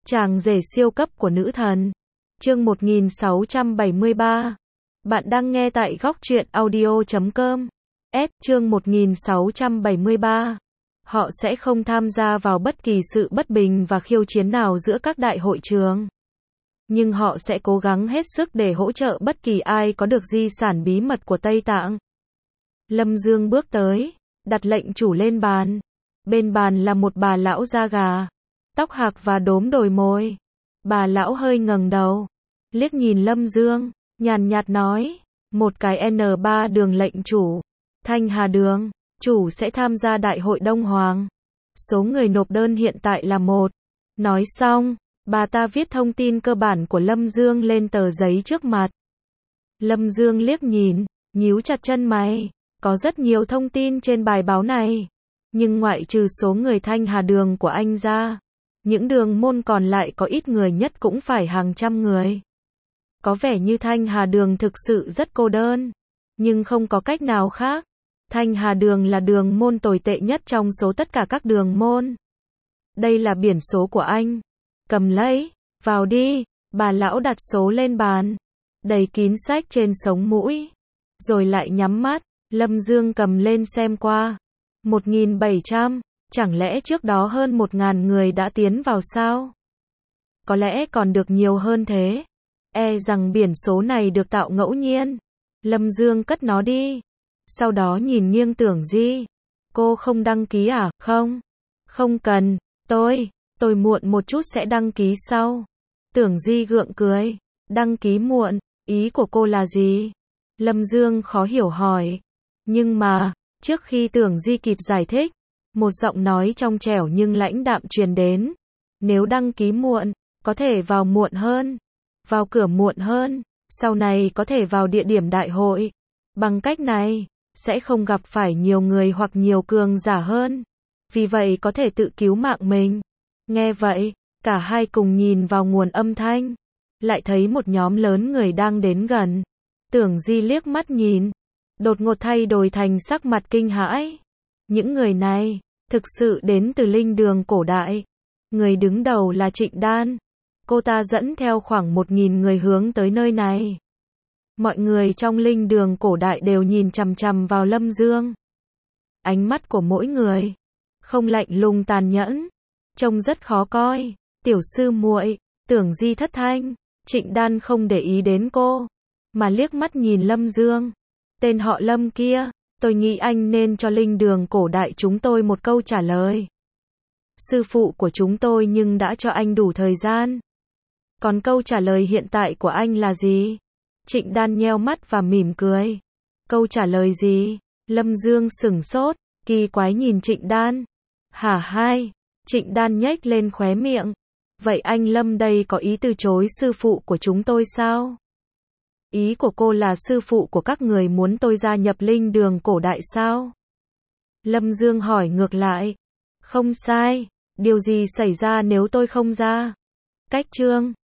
Chàng rể siêu cấp của nữ thần. Chương 1673. Bạn đang nghe tại góc truyện audio.com. Chương 1673. Họ sẽ không tham gia vào bất kỳ sự bất bình và khiêu chiến nào giữa các đại hội trường. Nhưng họ sẽ cố gắng hết sức để hỗ trợ bất kỳ ai có được di sản bí mật của Tây Tạng. Lâm Dương bước tới, đặt lệnh chủ lên bàn. Bên bàn là một bà lão da gà, tóc hạc và đốm đồi môi. Bà lão hơi ngẩng đầu, liếc nhìn Lâm Dương, nhàn nhạt nói, một cái N3 đường lệnh chủ, Thanh Hà Đường, chủ sẽ tham gia đại hội Đông Hoàng. Số người nộp đơn hiện tại là 1. Nói xong, bà ta viết thông tin cơ bản của Lâm Dương lên tờ giấy trước mặt. Lâm Dương liếc nhìn, nhíu chặt chân mày, có rất nhiều thông tin trên bài báo này. Nhưng ngoại trừ số người Thanh Hà Đường của anh ra, những đường môn còn lại có ít người nhất cũng phải hàng trăm người. Có vẻ như Thanh Hà Đường thực sự rất cô đơn, nhưng không có cách nào khác. Thanh Hà Đường là đường môn tồi tệ nhất trong số tất cả các đường môn. Đây là biển số của anh. Cầm lấy, vào đi. Bà lão đặt số lên bàn, đầy kín sách trên sống mũi, rồi lại nhắm mắt. Lâm Dương cầm lên xem qua. 1.700, chẳng lẽ trước đó hơn 1.000 người đã tiến vào sao? Có lẽ còn được nhiều hơn thế. Rằng biển số này được tạo ngẫu nhiên. Lâm Dương cất nó đi. Sau đó nhìn nghiêng Tưởng Di. Cô không đăng ký à? Không. Không cần, tôi muộn một chút sẽ đăng ký sau. Tưởng Di gượng cười. Đăng ký muộn, ý của cô là gì? Lâm Dương khó hiểu hỏi. Nhưng mà, trước khi Tưởng Di kịp giải thích, một giọng nói trong trẻo nhưng lãnh đạm truyền đến. Nếu đăng ký muộn, có thể vào muộn hơn, vào cửa muộn hơn, sau này có thể vào địa điểm đại hội. Bằng cách này, sẽ không gặp phải nhiều người hoặc nhiều cường giả hơn. Vì vậy có thể tự cứu mạng mình. Nghe vậy, cả hai cùng nhìn vào nguồn âm thanh. Lại thấy một nhóm lớn người đang đến gần. Tưởng Di liếc mắt nhìn, đột ngột thay đổi thành sắc mặt kinh hãi. Những người này, thực sự đến từ linh đường cổ đại. Người đứng đầu là Trịnh Đan. Cô ta dẫn theo khoảng 1.000 người hướng tới nơi này. Mọi người trong linh đường cổ đại đều nhìn chằm chằm vào Lâm Dương. Ánh mắt của mỗi người, không lạnh lùng tàn nhẫn, trông rất khó coi. Tiểu sư muội, Tưởng Di thất thanh. Trịnh Đan không để ý đến cô, mà liếc mắt nhìn Lâm Dương. Tên họ Lâm kia, tôi nghĩ anh nên cho linh đường cổ đại chúng tôi một câu trả lời. Sư phụ của chúng tôi nhưng đã cho anh đủ thời gian. Còn câu trả lời hiện tại của anh là gì? Trịnh Đan nheo mắt và mỉm cười. Câu trả lời gì? Lâm Dương sửng sốt, kỳ quái nhìn Trịnh Đan. Hả? Trịnh Đan nhếch lên khóe miệng. Vậy anh Lâm đây có ý từ chối sư phụ của chúng tôi sao? Ý của cô là sư phụ của các người muốn tôi gia nhập linh đường cổ đại sao? Lâm Dương hỏi ngược lại. Không sai, điều gì xảy ra nếu tôi không ra? Cách chương